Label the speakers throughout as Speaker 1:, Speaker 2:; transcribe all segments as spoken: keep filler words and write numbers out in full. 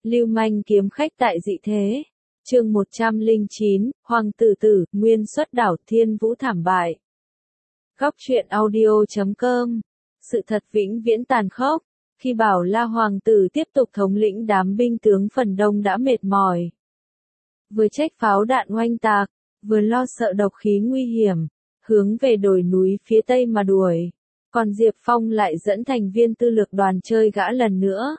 Speaker 1: Lưu manh kiếm khách tại dị thế. Chương một trăm lẻ chín, Hoàng tử tử, nguyên xuất đảo Thiên Vũ thảm bại. Góc truyện audio chấm com. Sự thật vĩnh viễn tàn khốc. Khi Bảo La hoàng tử tiếp tục thống lĩnh đám binh tướng phần đông đã mệt mỏi. Vừa trách pháo đạn oanh tạc, vừa lo sợ độc khí nguy hiểm, hướng về đồi núi phía tây mà đuổi. Còn Diệp Phong lại dẫn thành viên tư lược đoàn chơi gã lần nữa.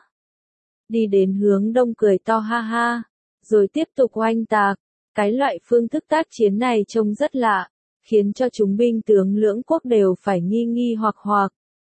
Speaker 1: Đi đến hướng đông cười to ha ha, rồi tiếp tục oanh tạc. Cái loại phương thức tác chiến này trông rất lạ, khiến cho chúng binh tướng lưỡng quốc đều phải nghi nghi hoặc hoặc.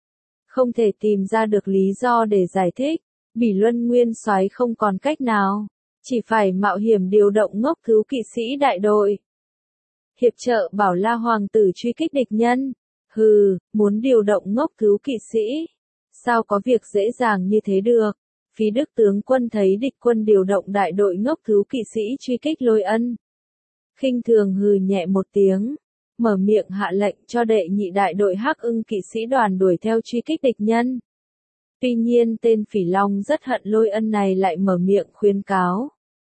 Speaker 1: Không thể tìm ra được lý do để giải thích, Bỉ Luân Nguyên Soái không còn cách nào, chỉ phải mạo hiểm điều động ngốc thứ kỵ sĩ đại đội. Hiệp trợ Bảo La hoàng tử truy kích địch nhân. Hừ, muốn điều động ngốc thứ kỵ sĩ? Sao có việc dễ dàng như thế được? Phí Đức tướng quân thấy địch quân điều động đại đội ngốc thứ kỵ sĩ truy kích Lôi Ân. Khinh thường hừ nhẹ một tiếng, mở miệng hạ lệnh cho đệ nhị đại đội Hắc Ưng kỵ sĩ đoàn đuổi theo truy kích địch nhân. Tuy nhiên tên Phỉ Long rất hận Lôi Ân này lại mở miệng khuyên cáo.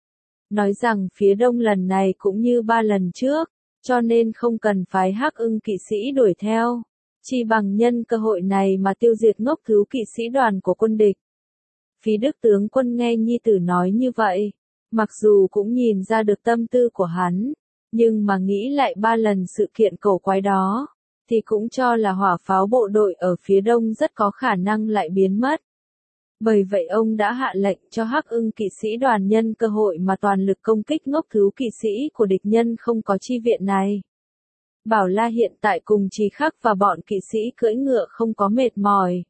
Speaker 1: Nói rằng phía đông lần này cũng như ba lần trước, cho nên không cần phái Hắc Ưng kỵ sĩ đuổi theo, chỉ bằng nhân cơ hội này mà tiêu diệt ngốc thứ kỵ sĩ đoàn của quân địch. Phí Đức tướng quân nghe nhi tử nói như vậy, mặc dù cũng nhìn ra được tâm tư của hắn, nhưng mà nghĩ lại ba lần sự kiện cổ quái đó, thì cũng cho là hỏa pháo bộ đội ở phía đông rất có khả năng lại biến mất. Bởi vậy ông đã hạ lệnh cho Hắc Ưng kỵ sĩ đoàn nhân cơ hội mà toàn lực công kích ngốc thứ kỵ sĩ của địch nhân không có chi viện này. Bảo La hiện tại cùng Trì Khắc và bọn kỵ sĩ cưỡi ngựa không có mệt mỏi.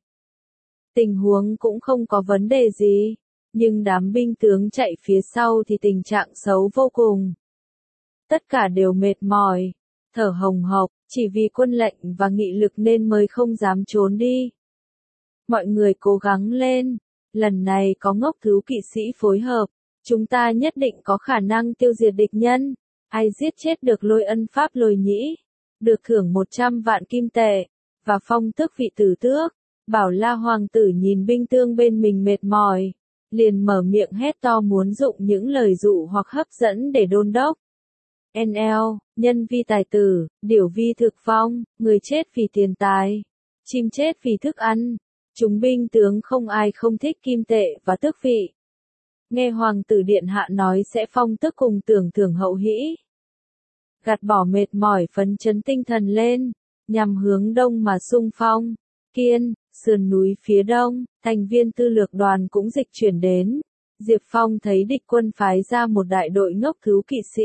Speaker 1: Tình huống cũng không có vấn đề gì, nhưng đám binh tướng chạy phía sau thì tình trạng xấu vô cùng. Tất cả đều mệt mỏi, thở hồng hộc, chỉ vì quân lệnh và nghị lực nên mới không dám trốn đi. Mọi người cố gắng lên, lần này có ngốc thứ kỵ sĩ phối hợp, chúng ta nhất định có khả năng tiêu diệt địch nhân. Ai giết chết được Lôi Ân Pháp Lôi Nhĩ, được thưởng một trăm vạn kim tệ, và phong tước vị tử tước. Bảo La hoàng tử nhìn binh tướng bên mình mệt mỏi, liền mở miệng hét to muốn dụng những lời dụ hoặc hấp dẫn để đôn đốc. en lờ, nhân vi tài tử, điểu vi thực phong, người chết vì tiền tài, chim chết vì thức ăn. Chúng binh tướng không ai không thích kim tệ và tước vị. Nghe hoàng tử điện hạ nói sẽ phong tước cùng tưởng thưởng hậu hĩ. Gạt bỏ mệt mỏi phấn chấn tinh thần lên, nhằm hướng đông mà xung phong. Kiên, sườn núi phía đông, thành viên tư lược đoàn cũng dịch chuyển đến. Diệp Phong thấy địch quân phái ra một đại đội ngốc thứ kỵ sĩ.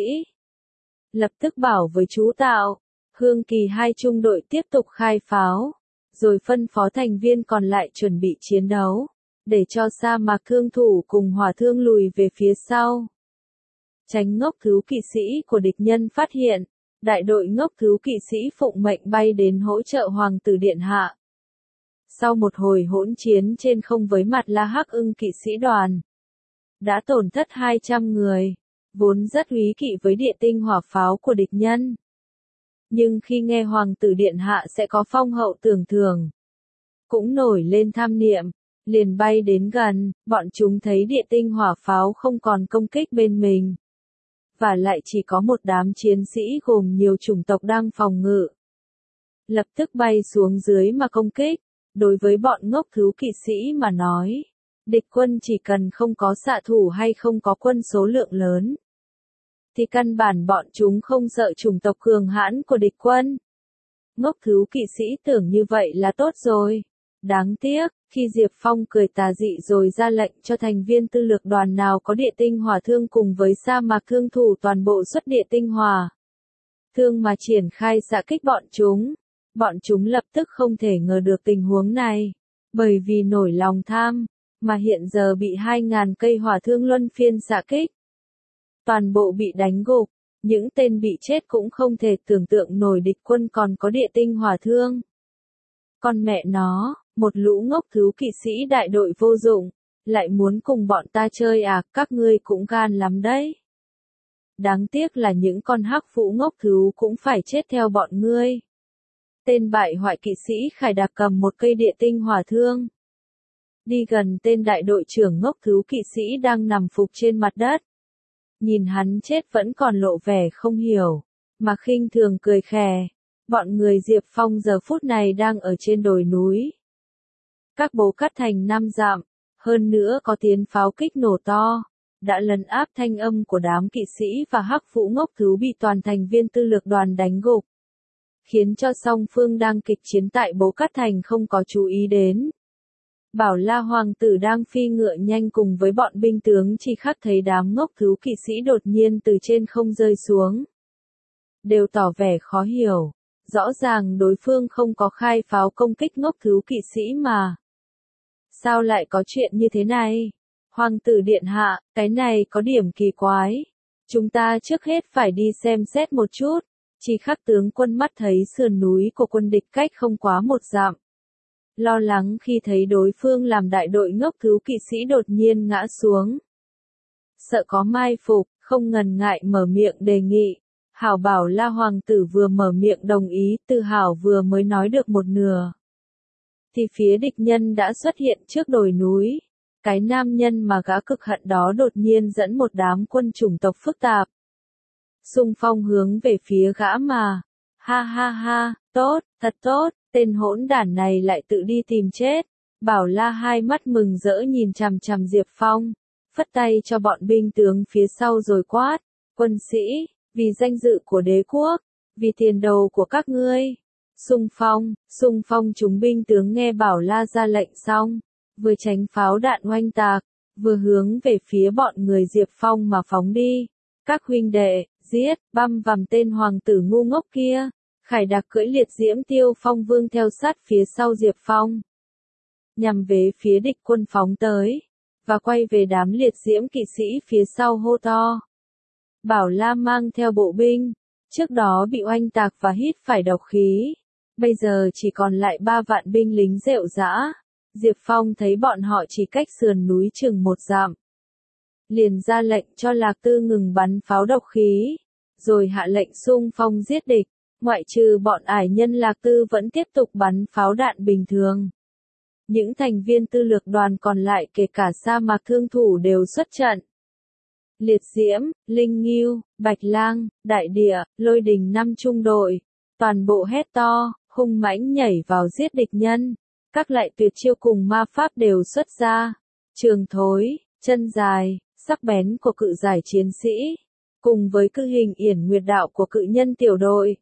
Speaker 1: Lập tức bảo với chú Tạo, Hương Kỳ hai trung đội tiếp tục khai pháo, rồi phân phó thành viên còn lại chuẩn bị chiến đấu, để cho sa mạc thương thủ cùng hỏa thương lùi về phía sau. Tránh ngốc thứ kỵ sĩ của địch nhân phát hiện, đại đội ngốc thứ kỵ sĩ phụng mệnh bay đến hỗ trợ hoàng tử điện hạ. Sau một hồi hỗn chiến trên không với mặt La Hắc Ưng kỵ sĩ đoàn, đã tổn thất hai trăm người, vốn rất úy kỵ với địa tinh hỏa pháo của địch nhân. Nhưng khi nghe hoàng tử điện hạ sẽ có phong hậu tưởng thưởng, cũng nổi lên tham niệm, liền bay đến gần. Bọn chúng thấy địa tinh hỏa pháo không còn công kích bên mình, và lại chỉ có một đám chiến sĩ gồm nhiều chủng tộc đang phòng ngự. Lập tức bay xuống dưới mà công kích. Đối với bọn ngốc thứ kỵ sĩ mà nói, địch quân chỉ cần không có xạ thủ hay không có quân số lượng lớn, thì căn bản bọn chúng không sợ chủng tộc cường hãn của địch quân. Ngốc thứ kỵ sĩ tưởng như vậy là tốt rồi. Đáng tiếc, khi Diệp Phong cười tà dị rồi ra lệnh cho thành viên tư lược đoàn nào có địa tinh hỏa thương cùng với sa mạc thương thủ toàn bộ xuất địa tinh hỏa thương mà triển khai xạ kích bọn chúng. Bọn chúng lập tức không thể ngờ được tình huống này, bởi vì nổi lòng tham, mà hiện giờ bị hai ngàn cây hỏa thương luân phiên xạ kích. Toàn bộ bị đánh gục, những tên bị chết cũng không thể tưởng tượng nổi địch quân còn có địa tinh hỏa thương. Con mẹ nó, một lũ ngốc thứ kỵ sĩ đại đội vô dụng, lại muốn cùng bọn ta chơi à, các ngươi cũng gan lắm đấy. Đáng tiếc là những con hắc vũ ngốc thứ cũng phải chết theo bọn ngươi. Tên bại hoại kỵ sĩ Khải Đạc cầm một cây địa tinh hỏa thương. đi gần tên đại đội trưởng ngốc cứu kỵ sĩ đang nằm phục trên mặt đất. Nhìn hắn chết vẫn còn lộ vẻ không hiểu, mà khinh thường cười khè. Bọn người Diệp Phong giờ phút này đang ở trên đồi núi. Các bố cắt thành năm dặm, hơn nữa có tiếng pháo kích nổ to, đã lấn áp thanh âm của đám kỵ sĩ và hắc vũ ngốc cứu bị toàn thành viên tư lược đoàn đánh gục, khiến cho song phương đang kịch chiến tại bố cắt thành không có chú ý đến. Bảo La hoàng tử đang phi ngựa nhanh cùng với bọn binh tướng chỉ khắc thấy đám ngốc cứu kỵ sĩ đột nhiên từ trên không rơi xuống. Đều tỏ vẻ khó hiểu, rõ ràng đối phương không có khai pháo công kích ngốc cứu kỵ sĩ mà. Sao lại có chuyện như thế này? Hoàng tử điện hạ, cái này có điểm kỳ quái. Chúng ta trước hết phải đi xem xét một chút. Chỉ khắc tướng quân mắt thấy sườn núi của quân địch cách không quá một dặm. Lo lắng khi thấy đối phương làm đại đội ngốc cứu kỵ sĩ đột nhiên ngã xuống. Sợ có mai phục, không ngần ngại mở miệng đề nghị. Hảo Bảo La hoàng tử vừa mở miệng đồng ý, Từ Hảo vừa mới nói được một nửa. Thì phía địch nhân đã xuất hiện trước đồi núi. Cái nam nhân mà gã cực hận đó đột nhiên dẫn một đám quân chủng tộc phức tạp. Xung phong hướng về phía gã mà. Ha ha ha, tốt, thật tốt, tên hỗn đản này lại tự đi tìm chết. Bảo La hai mắt mừng rỡ nhìn chằm chằm Diệp Phong, phất tay cho bọn binh tướng phía sau rồi quát. Quân sĩ, vì danh dự của đế quốc, vì tiền đồ của các ngươi. Xung phong, xung phong chúng binh tướng nghe Bảo La ra lệnh xong, vừa tránh pháo đạn oanh tạc, vừa hướng về phía bọn người Diệp Phong mà phóng đi. Các huynh đệ, giết, băm vằm tên hoàng tử ngu ngốc kia. Khải Đặc cưỡi liệt diễm tiêu phong vương theo sát phía sau Diệp Phong, nhằm về phía địch quân phóng tới, và quay về đám liệt diễm kỵ sĩ phía sau hô to. Bảo La mang theo bộ binh, trước đó bị oanh tạc và hít phải độc khí, bây giờ chỉ còn lại ba vạn binh lính rệu rã. Diệp Phong thấy bọn họ chỉ cách sườn núi chừng một dặm, liền ra lệnh cho Lạc Tư ngừng bắn pháo độc khí, rồi hạ lệnh xung phong giết địch. Ngoại trừ bọn ải nhân Lạc Tư vẫn tiếp tục bắn pháo đạn bình thường. Những thành viên tư lược đoàn còn lại kể cả sa mạc thương thủ đều xuất trận. Liệt diễm, linh nghiêu, bạch lang, đại địa, lôi đình năm trung đội, toàn bộ hét to, hung mãnh nhảy vào giết địch nhân. Các loại tuyệt chiêu cùng ma pháp đều xuất ra. Trường thối, chân dài, sắc bén của cự giải chiến sĩ, cùng với cự hình yển nguyệt đạo của cự nhân tiểu đội,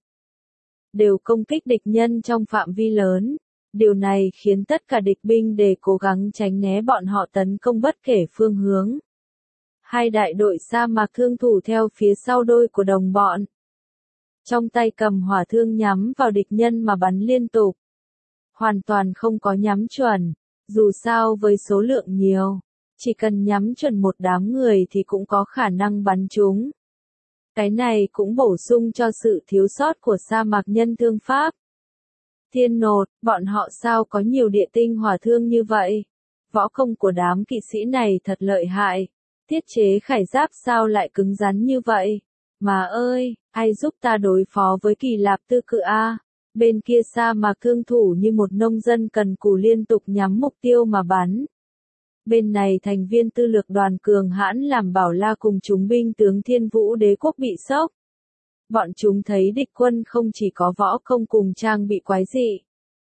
Speaker 1: đều công kích địch nhân trong phạm vi lớn. Điều này khiến tất cả địch binh đều cố gắng tránh né bọn họ tấn công bất kể phương hướng. Hai đại đội sa mạc thương thủ theo phía sau đôi của đồng bọn, trong tay cầm hỏa thương nhắm vào địch nhân mà bắn liên tục. Hoàn toàn không có nhắm chuẩn, dù sao với số lượng nhiều, chỉ cần nhắm chuẩn một đám người thì cũng có khả năng bắn trúng. Cái này cũng bổ sung cho sự thiếu sót của sa mạc nhân thương pháp. Thiên nột, bọn họ sao có nhiều địa tinh hỏa thương như vậy? Võ công của đám kỵ sĩ này thật lợi hại. Thiết chế khải giáp sao lại cứng rắn như vậy? Mà ơi, ai giúp ta đối phó với Kỳ Lạp Tư Cự a? Bên kia sa mạc thương thủ như một nông dân cần cù liên tục nhắm mục tiêu mà bắn. Bên này thành viên tư lược đoàn cường hãn làm Bảo La cùng chúng binh tướng Thiên Vũ Đế quốc bị sốc. Bọn chúng thấy địch quân không chỉ có võ công cùng trang bị quái dị,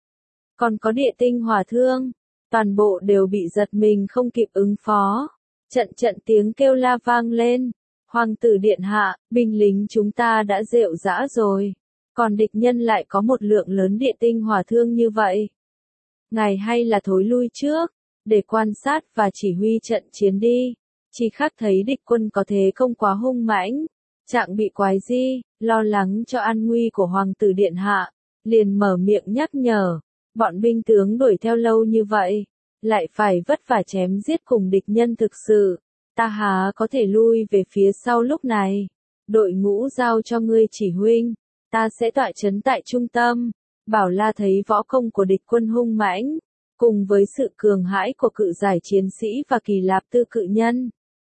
Speaker 1: còn có địa tinh hỏa thương, toàn bộ đều bị giật mình không kịp ứng phó. Trận trận tiếng kêu la vang lên. Hoàng tử điện hạ, binh lính chúng ta đã rệu rã rồi, còn địch nhân lại có một lượng lớn địa tinh hỏa thương như vậy. Ngài hay là thối lui trước, để quan sát và chỉ huy trận chiến đi. Chỉ khắc thấy địch quân có thế không quá hung mãnh, trạng bị quái gì, lo lắng cho an nguy của hoàng tử điện hạ, liền mở miệng nhắc nhở. Bọn binh tướng đuổi theo lâu như vậy, lại phải vất vả chém giết cùng địch nhân thực sự, ta há có thể lui về phía sau lúc này. Đội ngũ giao cho ngươi chỉ huynh, ta sẽ tọa trấn tại trung tâm. Bảo La thấy võ công của địch quân hung mãnh, cùng với sự cường hãi của cự giải chiến sĩ và Kỳ Lạp Tư cự nhân,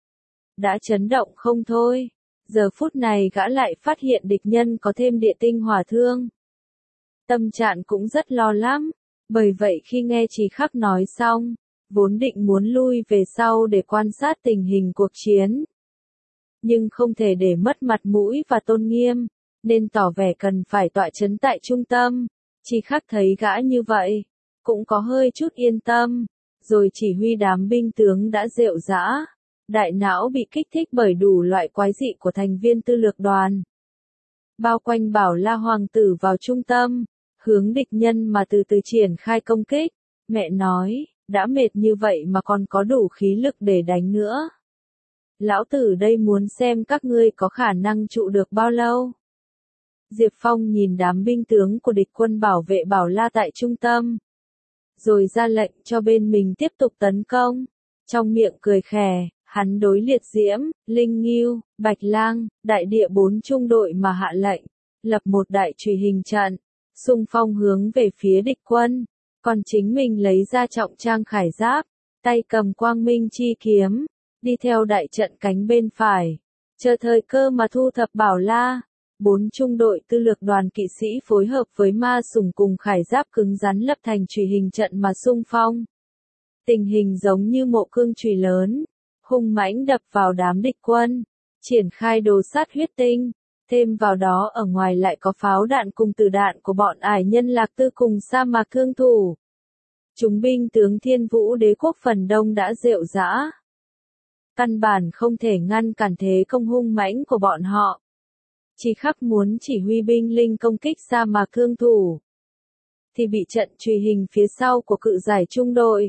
Speaker 1: đã chấn động không thôi. Giờ phút này gã lại phát hiện địch nhân có thêm địa tinh hỏa thương. Tâm trạng cũng rất lo lắm, bởi vậy khi nghe Chỉ Khắc nói xong, vốn định muốn lui về sau để quan sát tình hình cuộc chiến. Nhưng không thể để mất mặt mũi và tôn nghiêm, nên tỏ vẻ cần phải tọa trấn tại trung tâm. Chỉ Khắc thấy gã như vậy, cũng có hơi chút yên tâm, rồi chỉ huy đám binh tướng đã rệu rã, đại não bị kích thích bởi đủ loại quái dị của thành viên tư lược đoàn. Bao quanh Bảo La hoàng tử vào trung tâm, hướng địch nhân mà từ từ triển khai công kích. Mẹ nói, đã mệt như vậy mà còn có đủ khí lực để đánh nữa. Lão tử đây muốn xem các ngươi có khả năng trụ được bao lâu. Diệp Phong nhìn đám binh tướng của địch quân bảo vệ Bảo La tại trung tâm, rồi ra lệnh cho bên mình tiếp tục tấn công. Trong miệng cười khè, hắn đối Liệt Diễm, Linh Ngưu, Bạch Lang, đại địa bốn trung đội mà hạ lệnh, lập một đại chùy hình trận, xung phong hướng về phía địch quân, còn chính mình lấy ra trọng trang khải giáp, tay cầm quang minh chi kiếm, đi theo đại trận cánh bên phải, chờ thời cơ mà thu thập Bảo La. Bốn trung đội tư lược đoàn kỵ sĩ phối hợp với ma sủng cùng khải giáp cứng rắn lập thành chùy hình trận mà xung phong. Tình hình giống như mộ cương chùy lớn, hung mãnh đập vào đám địch quân, triển khai đồ sát huyết tinh, thêm vào đó ở ngoài lại có pháo đạn cùng tử đạn của bọn ải nhân Lạc Tư cùng sa mạc thương thủ. Chúng binh tướng Thiên Vũ Đế quốc phần đông đã rệu rã, căn bản không thể ngăn cản thế công hung mãnh của bọn họ. Chỉ Khắc muốn chỉ huy binh linh công kích sa mạc thương thủ, thì bị trận chùy hình phía sau của cự giải trung đội,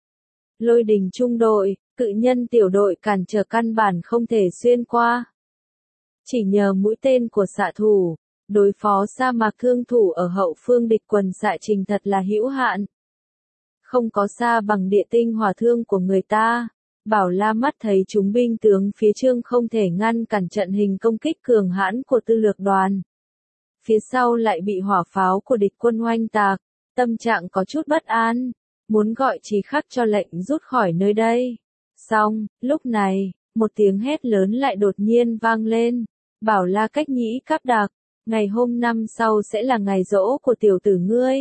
Speaker 1: Lôi Đình trung đội, cự nhân tiểu đội cản trở căn bản không thể xuyên qua. Chỉ nhờ mũi tên của xạ thủ, đối phó sa mạc thương thủ ở hậu phương địch quần xạ trình thật là hữu hạn. Không có xa bằng địa tinh hỏa thương của người ta. Bảo La mắt thấy chúng binh tướng phía Trương không thể ngăn cản trận hình công kích cường hãn của tư lược đoàn. Phía sau lại bị hỏa pháo của địch quân oanh tạc, tâm trạng có chút bất an, muốn gọi Chỉ Khắc cho lệnh rút khỏi nơi đây. Xong, lúc này, một tiếng hét lớn lại đột nhiên vang lên. Bảo La cách nhĩ cáp đặc, ngày hôm năm sau sẽ là ngày giỗ của tiểu tử ngươi.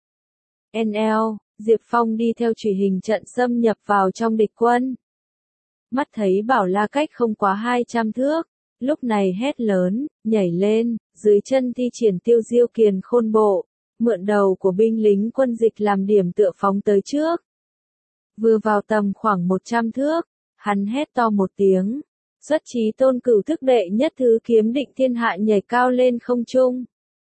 Speaker 1: en lờ, Diệp Phong đi theo chùy hình trận xâm nhập vào trong địch quân. Mắt thấy Bảo La cách không quá hai trăm thước, lúc này hét lớn, nhảy lên, dưới chân thi triển tiêu diêu kiền khôn bộ, mượn đầu của binh lính quân dịch làm điểm tựa phóng tới trước. Vừa vào tầm khoảng một trăm thước, hắn hét to một tiếng, xuất chí tôn cửu thức đệ nhất thứ kiếm định thiên hạ nhảy cao lên không trung.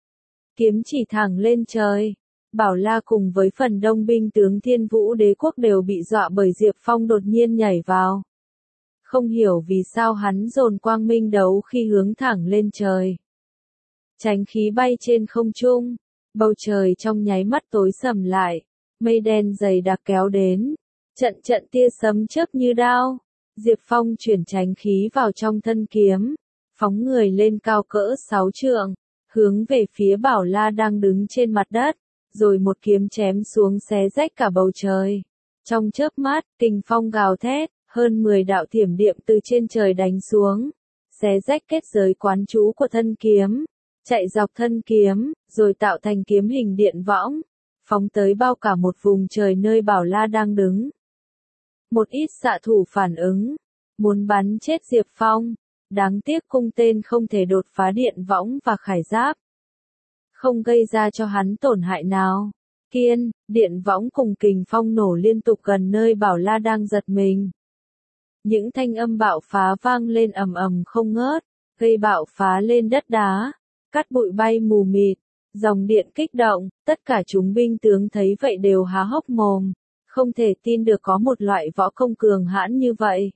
Speaker 1: Kiếm chỉ thẳng lên trời. Bảo La cùng với phần đông binh tướng Thiên Vũ Đế quốc đều bị dọa bởi Diệp Phong đột nhiên nhảy vào. Không hiểu vì sao hắn dồn quang minh đấu khi hướng thẳng lên trời. Tránh khí bay trên không trung, bầu trời trong nháy mắt tối sầm lại, mây đen dày đặc kéo đến, trận trận tia sấm chớp như đao. Diệp Phong chuyển tránh khí vào trong thân kiếm, phóng người lên cao cỡ sáu trượng, hướng về phía Bảo La đang đứng trên mặt đất, rồi một kiếm chém xuống xé rách cả bầu trời. Trong chớp mắt, kình phong gào thét, hơn mười đạo thiểm điện từ trên trời đánh xuống, xé rách kết giới quán trú của thân kiếm, chạy dọc thân kiếm, rồi tạo thành kiếm hình điện võng, phóng tới bao cả một vùng trời nơi Bảo La đang đứng. Một ít xạ thủ phản ứng, muốn bắn chết Diệp Phong, đáng tiếc cung tên không thể đột phá điện võng và khải giáp, không gây ra cho hắn tổn hại nào. Kiên, điện võng cùng kình phong nổ liên tục gần nơi Bảo La đang giật mình. Những thanh âm bạo phá vang lên ầm ầm không ngớt, gây bạo phá lên đất đá, cát bụi bay mù mịt, dòng điện kích động, tất cả chúng binh tướng thấy vậy đều há hốc mồm, không thể tin được có một loại võ công cường hãn như vậy.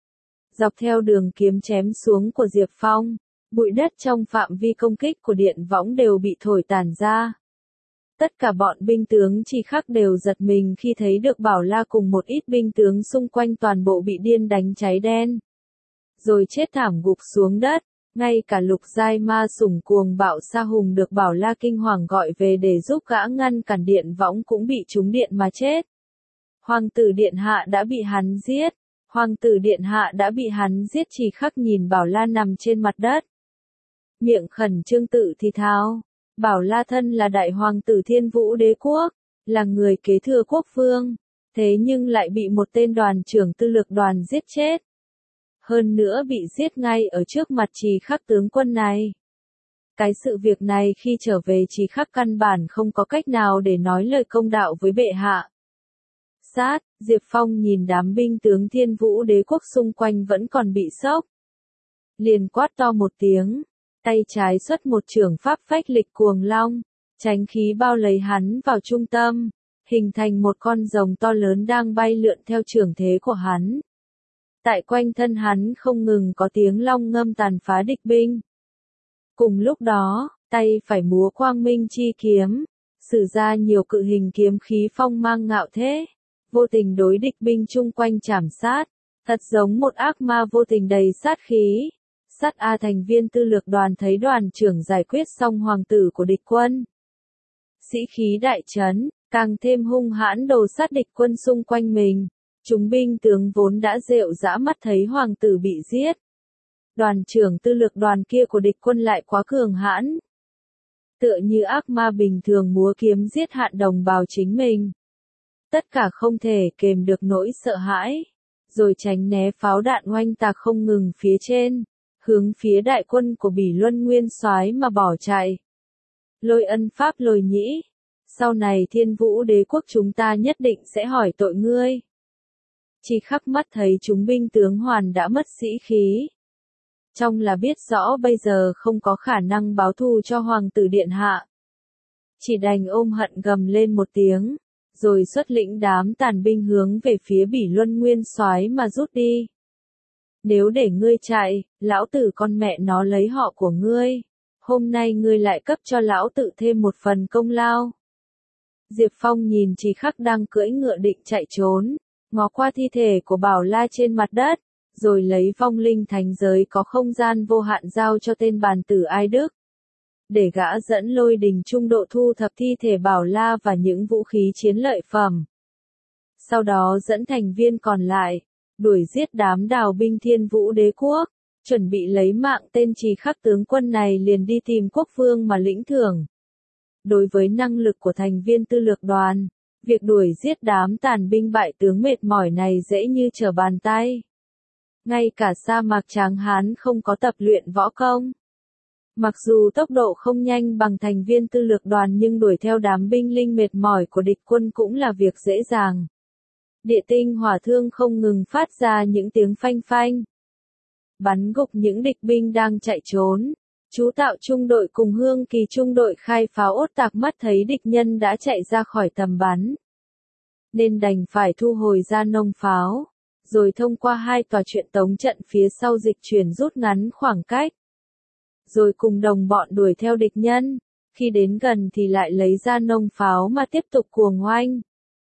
Speaker 1: Dọc theo đường kiếm chém xuống của Diệp Phong, bụi đất trong phạm vi công kích của điện võng đều bị thổi tàn ra. Tất cả bọn binh tướng Chỉ Khắc đều giật mình khi thấy được Bảo La cùng một ít binh tướng xung quanh toàn bộ bị điên đánh cháy đen, rồi chết thảm gục xuống đất. Ngay cả lục giai ma sủng cuồng bạo Sa Hùng được Bảo La kinh hoàng gọi về để giúp gã ngăn cản điện võng cũng bị trúng điện mà chết. Hoàng tử điện hạ đã bị hắn giết. Hoàng tử điện hạ đã bị hắn giết. Chỉ Khắc nhìn Bảo La nằm trên mặt đất, miệng khẩn trương tự thì thào. Bảo La thân là đại hoàng tử Thiên Vũ Đế quốc, là người kế thừa quốc vương, Thế nhưng lại bị một tên đoàn trưởng tư lược đoàn giết chết. Hơn nữa bị giết ngay ở trước mặt Trì Khắc tướng quân này. Cái sự việc này khi trở về Trì Khắc căn bản không có cách nào để nói lời công đạo với bệ hạ. Sát, Diệp Phong nhìn đám binh tướng Thiên Vũ Đế quốc xung quanh vẫn còn bị sốc. Liền quát to một tiếng, tay trái xuất một chưởng pháp phách lịch cuồng long, chánh khí bao lấy hắn vào trung tâm, hình thành một con rồng to lớn đang bay lượn theo chưởng thế của hắn. Tại quanh thân hắn không ngừng có tiếng long ngâm tàn phá địch binh. Cùng lúc đó, tay phải múa quang minh chi kiếm, sử ra nhiều cự hình kiếm khí phong mang ngạo thế, vô tình đối địch binh chung quanh chảm sát, thật giống một ác ma vô tình đầy sát khí. Sát A thành viên tư lược đoàn thấy đoàn trưởng giải quyết xong hoàng tử của địch quân. Sĩ khí đại trấn, càng thêm hung hãn đồ sát địch quân xung quanh mình. Chúng binh tướng vốn đã rệu rã mắt thấy hoàng tử bị giết. Đoàn trưởng tư lược đoàn kia của địch quân lại quá cường hãn. Tựa như ác ma bình thường múa kiếm giết hạn đồng bào chính mình. Tất cả không thể kềm được nỗi sợ hãi. Rồi tránh né pháo đạn oanh tạc không ngừng phía trên. Hướng phía đại quân của Bỉ Luân Nguyên Soái mà bỏ chạy. Lôi Ân Pháp Lôi Nhĩ. Sau này Thiên Vũ Đế quốc chúng ta nhất định sẽ hỏi tội ngươi. Chỉ khắc mắt thấy chúng binh tướng hoàn đã mất sĩ khí. Trong là biết rõ bây giờ không có khả năng báo thù cho hoàng tử điện hạ. Chỉ đành ôm hận gầm lên một tiếng, rồi xuất lĩnh đám tàn binh hướng về phía Bỉ Luân Nguyên Soái mà rút đi. Nếu để ngươi chạy, lão tử con mẹ nó lấy họ của ngươi. Hôm nay ngươi lại cấp cho lão tử thêm một phần công lao. Diệp Phong nhìn Trì Khắc đang cưỡi ngựa định chạy trốn, ngó qua thi thể của Bảo La trên mặt đất, rồi lấy vong linh thánh giới có không gian vô hạn giao cho tên bàn tử Ai Đức. Để gã dẫn Lôi Đình trung độ thu thập thi thể Bảo La và những vũ khí chiến lợi phẩm. Sau đó dẫn thành viên còn lại, đuổi giết đám đào binh Thiên Vũ Đế quốc, chuẩn bị lấy mạng tên Trì Khắc tướng quân này liền đi tìm quốc vương mà lĩnh thưởng. Đối với năng lực của thành viên tư lược đoàn, việc đuổi giết đám tàn binh bại tướng mệt mỏi này dễ như trở bàn tay. Ngay cả sa mạc Tráng Hán không có tập luyện võ công. Mặc dù tốc độ không nhanh bằng thành viên tư lược đoàn nhưng đuổi theo đám binh linh mệt mỏi của địch quân cũng là việc dễ dàng. Địa tinh hỏa thương không ngừng phát ra những tiếng phanh phanh. Bắn gục những địch binh đang chạy trốn. Chú Tạo trung đội cùng Hương Kỳ trung đội khai pháo ốt tạc mắt thấy địch nhân đã chạy ra khỏi tầm bắn. Nên đành phải thu hồi ra nông pháo. Rồi thông qua hai tòa truyện tống trận phía sau dịch chuyển rút ngắn khoảng cách. Rồi cùng đồng bọn đuổi theo địch nhân. Khi đến gần thì lại lấy ra nông pháo mà tiếp tục cuồng oanh.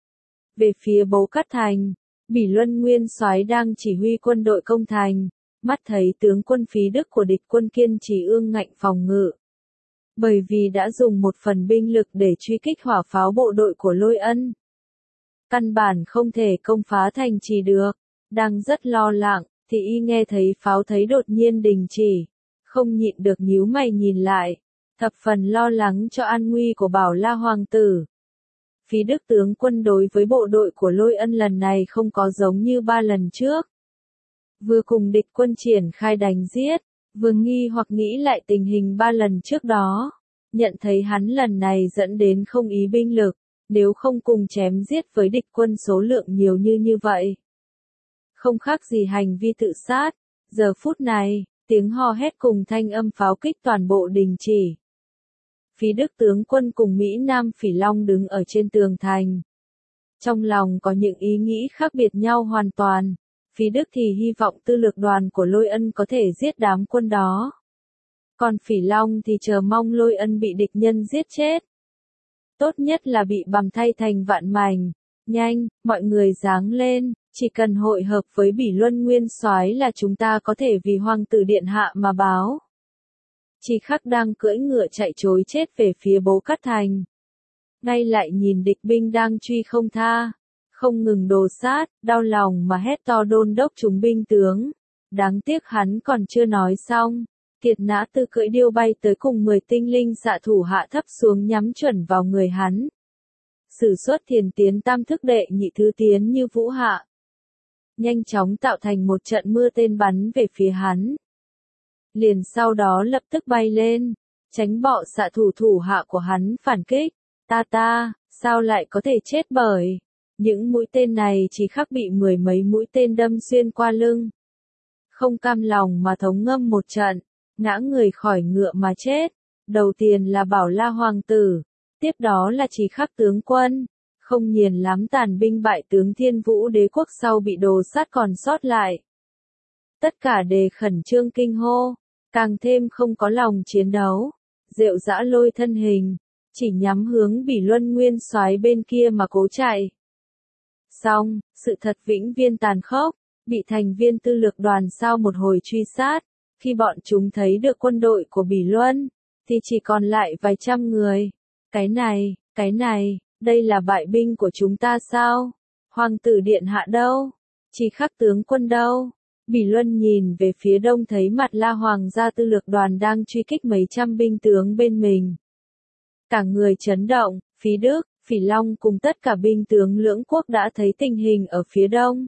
Speaker 1: Về phía Bố Cát Thành, Bỉ Luân Nguyên Soái đang chỉ huy quân đội công thành. Mắt thấy tướng quân phí đức của địch quân kiên trì ương ngạnh phòng ngự. Bởi vì đã dùng một phần binh lực để truy kích hỏa pháo bộ đội của Lôi Ân. Căn bản không thể công phá thành trì được. Đang rất lo lắng, thì y nghe thấy pháo thấy đột nhiên đình chỉ. Không nhịn được nhíu mày nhìn lại. Thập phần lo lắng cho an nguy của Bảo La Hoàng tử. Phí đức tướng quân đối với bộ đội của Lôi Ân lần này không có giống như ba lần trước. Vừa cùng địch quân triển khai đánh giết, vừa nghi hoặc nghĩ lại tình hình ba lần trước đó. Nhận thấy hắn lần này dẫn đến không ý binh lực, nếu không cùng chém giết với địch quân số lượng nhiều như như vậy. Không khác gì hành vi tự sát, giờ phút này, tiếng hò hét cùng thanh âm pháo kích toàn bộ đình chỉ. Phí đức tướng quân cùng Mỹ Nam Phỉ Long đứng ở trên tường thành. Trong lòng có những ý nghĩ khác biệt nhau hoàn toàn. Phí Đức thì hy vọng tư lược đoàn của Lôi Ân có thể giết đám quân đó. Còn Phỉ Long thì chờ mong Lôi Ân bị địch nhân giết chết. Tốt nhất là bị bằm thay thành vạn mảnh. Nhanh, mọi người giáng lên, chỉ cần hội hợp với Bỉ Luân Nguyên Soái là chúng ta có thể vì hoàng tử điện hạ mà báo. Chỉ Khắc đang cưỡi ngựa chạy trối chết về phía Bố Cát Thành. Ngay lại nhìn địch binh đang truy không tha. Không ngừng đồ sát, đau lòng mà hét to đôn đốc chúng binh tướng. Đáng tiếc hắn còn chưa nói xong. Kiệt Nã Tư cưỡi điêu bay tới cùng mười tinh linh xạ thủ hạ thấp xuống nhắm chuẩn vào người hắn. sử xuất thiền tiến tam thức đệ nhị thứ tiến như vũ hạ. Nhanh chóng tạo thành một trận mưa tên bắn về phía hắn. Liền sau đó lập tức bay lên, tránh bọ xạ thủ thủ hạ của hắn phản kích. Ta ta, sao lại có thể chết bởi? Những mũi tên này chỉ khác bị mười mấy mũi tên đâm xuyên qua lưng. Không cam lòng mà thống ngâm một trận, ngã người khỏi ngựa mà chết. Đầu tiên là Bảo La hoàng tử, tiếp đó là Chỉ Khắc tướng quân. Không nhiền lắm tàn binh bại tướng Thiên Vũ đế quốc sau bị đồ sát còn sót lại. Tất cả đề khẩn trương kinh hô, càng thêm không có lòng chiến đấu. Diệu dã lôi thân hình, chỉ nhắm hướng Bỉ Luân Nguyên Soái bên kia mà cố chạy. Xong, sự thật vĩnh viên tàn khốc, bị thành viên tư lược đoàn sau một hồi truy sát, khi bọn chúng thấy được quân đội của Bỉ Luân, thì chỉ còn lại vài trăm người. Cái này, cái này, đây là bại binh của chúng ta sao? Hoàng tử điện hạ đâu? Chỉ Khắc tướng quân đâu? Bỉ Luân nhìn về phía đông thấy Mặt La hoàng gia tư lược đoàn đang truy kích mấy trăm binh tướng bên mình. Cả người chấn động, Phí Đức, Phỉ Long cùng tất cả binh tướng lưỡng quốc đã thấy tình hình ở phía đông.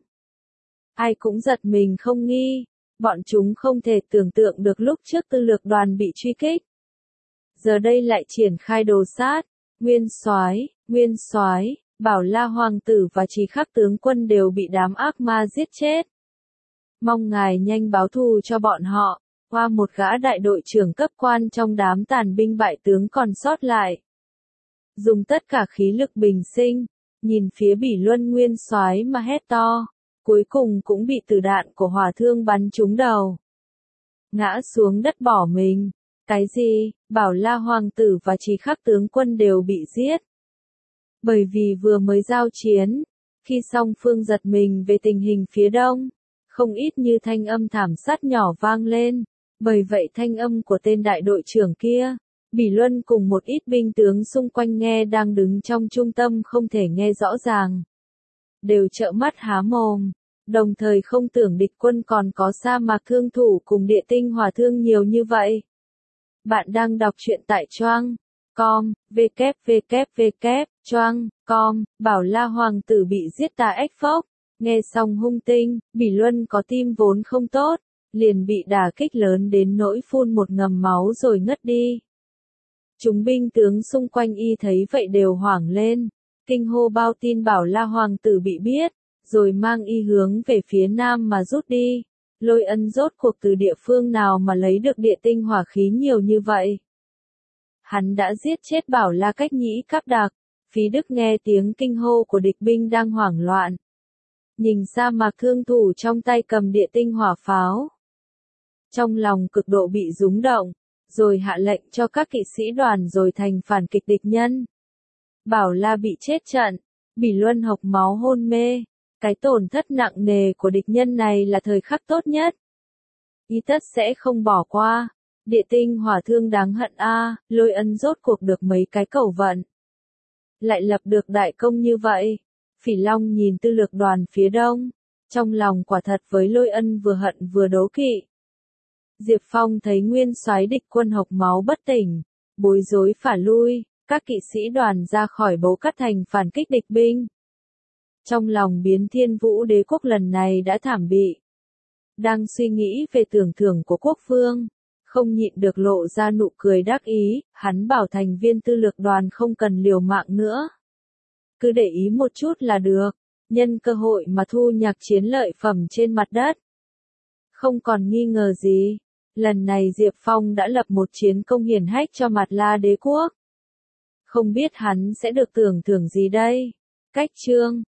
Speaker 1: Ai cũng giật mình không nghi, bọn chúng không thể tưởng tượng được lúc trước tư lược đoàn bị truy kích. Giờ đây lại triển khai đồ sát, Nguyên Soái, Nguyên Soái, Bảo La hoàng tử và Chỉ Khắc tướng quân đều bị đám ác ma giết chết. Mong ngài nhanh báo thù cho bọn họ, qua một gã đại đội trưởng cấp quan trong đám tàn binh bại tướng còn sót lại. Dùng tất cả khí lực bình sinh, nhìn phía Bỉ Luân Nguyên Soái mà hét to, cuối cùng cũng bị tử đạn của hỏa thương bắn trúng đầu. Ngã xuống đất bỏ mình. Cái gì? Bảo La hoàng tử và Chỉ Khắc tướng quân đều bị giết. Bởi vì vừa mới giao chiến, khi song phương giật mình về tình hình phía đông, không ít như thanh âm thảm sát nhỏ vang lên, bởi vậy thanh âm của tên đại đội trưởng kia, Bỉ Luân cùng một ít binh tướng xung quanh nghe đang đứng trong trung tâm không thể nghe rõ ràng. Đều trợn mắt há mồm, đồng thời không tưởng địch quân còn có sa mạc thương thủ cùng địa tinh hỏa thương nhiều như vậy. Bạn đang đọc truyện tại Choang com, www choang com, Bảo La hoàng tử bị giết tà ếch phốc. Nghe xong hung tinh, Bỉ Luân có tim vốn không tốt, liền bị đả kích lớn đến nỗi phun một ngầm máu rồi ngất đi. Chúng binh tướng xung quanh y thấy vậy đều hoảng lên, kinh hô bao tin Bảo La hoàng tử bị biết, rồi mang y hướng về phía nam mà rút đi. Lôi Ân rốt cuộc từ địa phương nào mà lấy được địa tinh hỏa khí nhiều như vậy? Hắn đã giết chết Bảo La Cách Nhĩ Cáp Đặc. Phí Đức nghe tiếng kinh hô của địch binh đang hoảng loạn. Nhìn sa mạc thương thủ trong tay cầm địa tinh hỏa pháo. Trong lòng cực độ bị rúng động, rồi hạ lệnh cho các kỵ sĩ đoàn rồi thành phản kích địch nhân. Bảo La bị chết trận, Bỉ Luân hộc máu hôn mê. Cái tổn thất nặng nề của địch nhân này là thời khắc tốt nhất. Y tất sẽ không bỏ qua. Địa tinh hỏa thương đáng hận a, à, Lôi Ân rốt cuộc được mấy cái cầu vận. Lại lập được đại công như vậy. Phỉ Long nhìn tư lược đoàn phía đông, trong lòng quả thật với Lôi Ân vừa hận vừa đố kỵ. Diệp Phong thấy nguyên soái địch quân hộc máu bất tỉnh, bối rối phả lui, các kỵ sĩ đoàn ra khỏi Bố Cát Thành phản kích địch binh. Trong lòng biến Thiên Vũ đế quốc lần này đã thảm bị. Đang suy nghĩ về tưởng thưởng của quốc vương, không nhịn được lộ ra nụ cười đắc ý, hắn bảo thành viên tư lược đoàn không cần liều mạng nữa. Cứ để ý một chút là được, nhân cơ hội mà thu nhặt chiến lợi phẩm trên mặt đất. Không còn nghi ngờ gì, lần này Diệp Phong đã lập một chiến công hiển hách cho Mặt La đế quốc. Không biết hắn sẽ được tưởng thưởng gì đây? Cách chương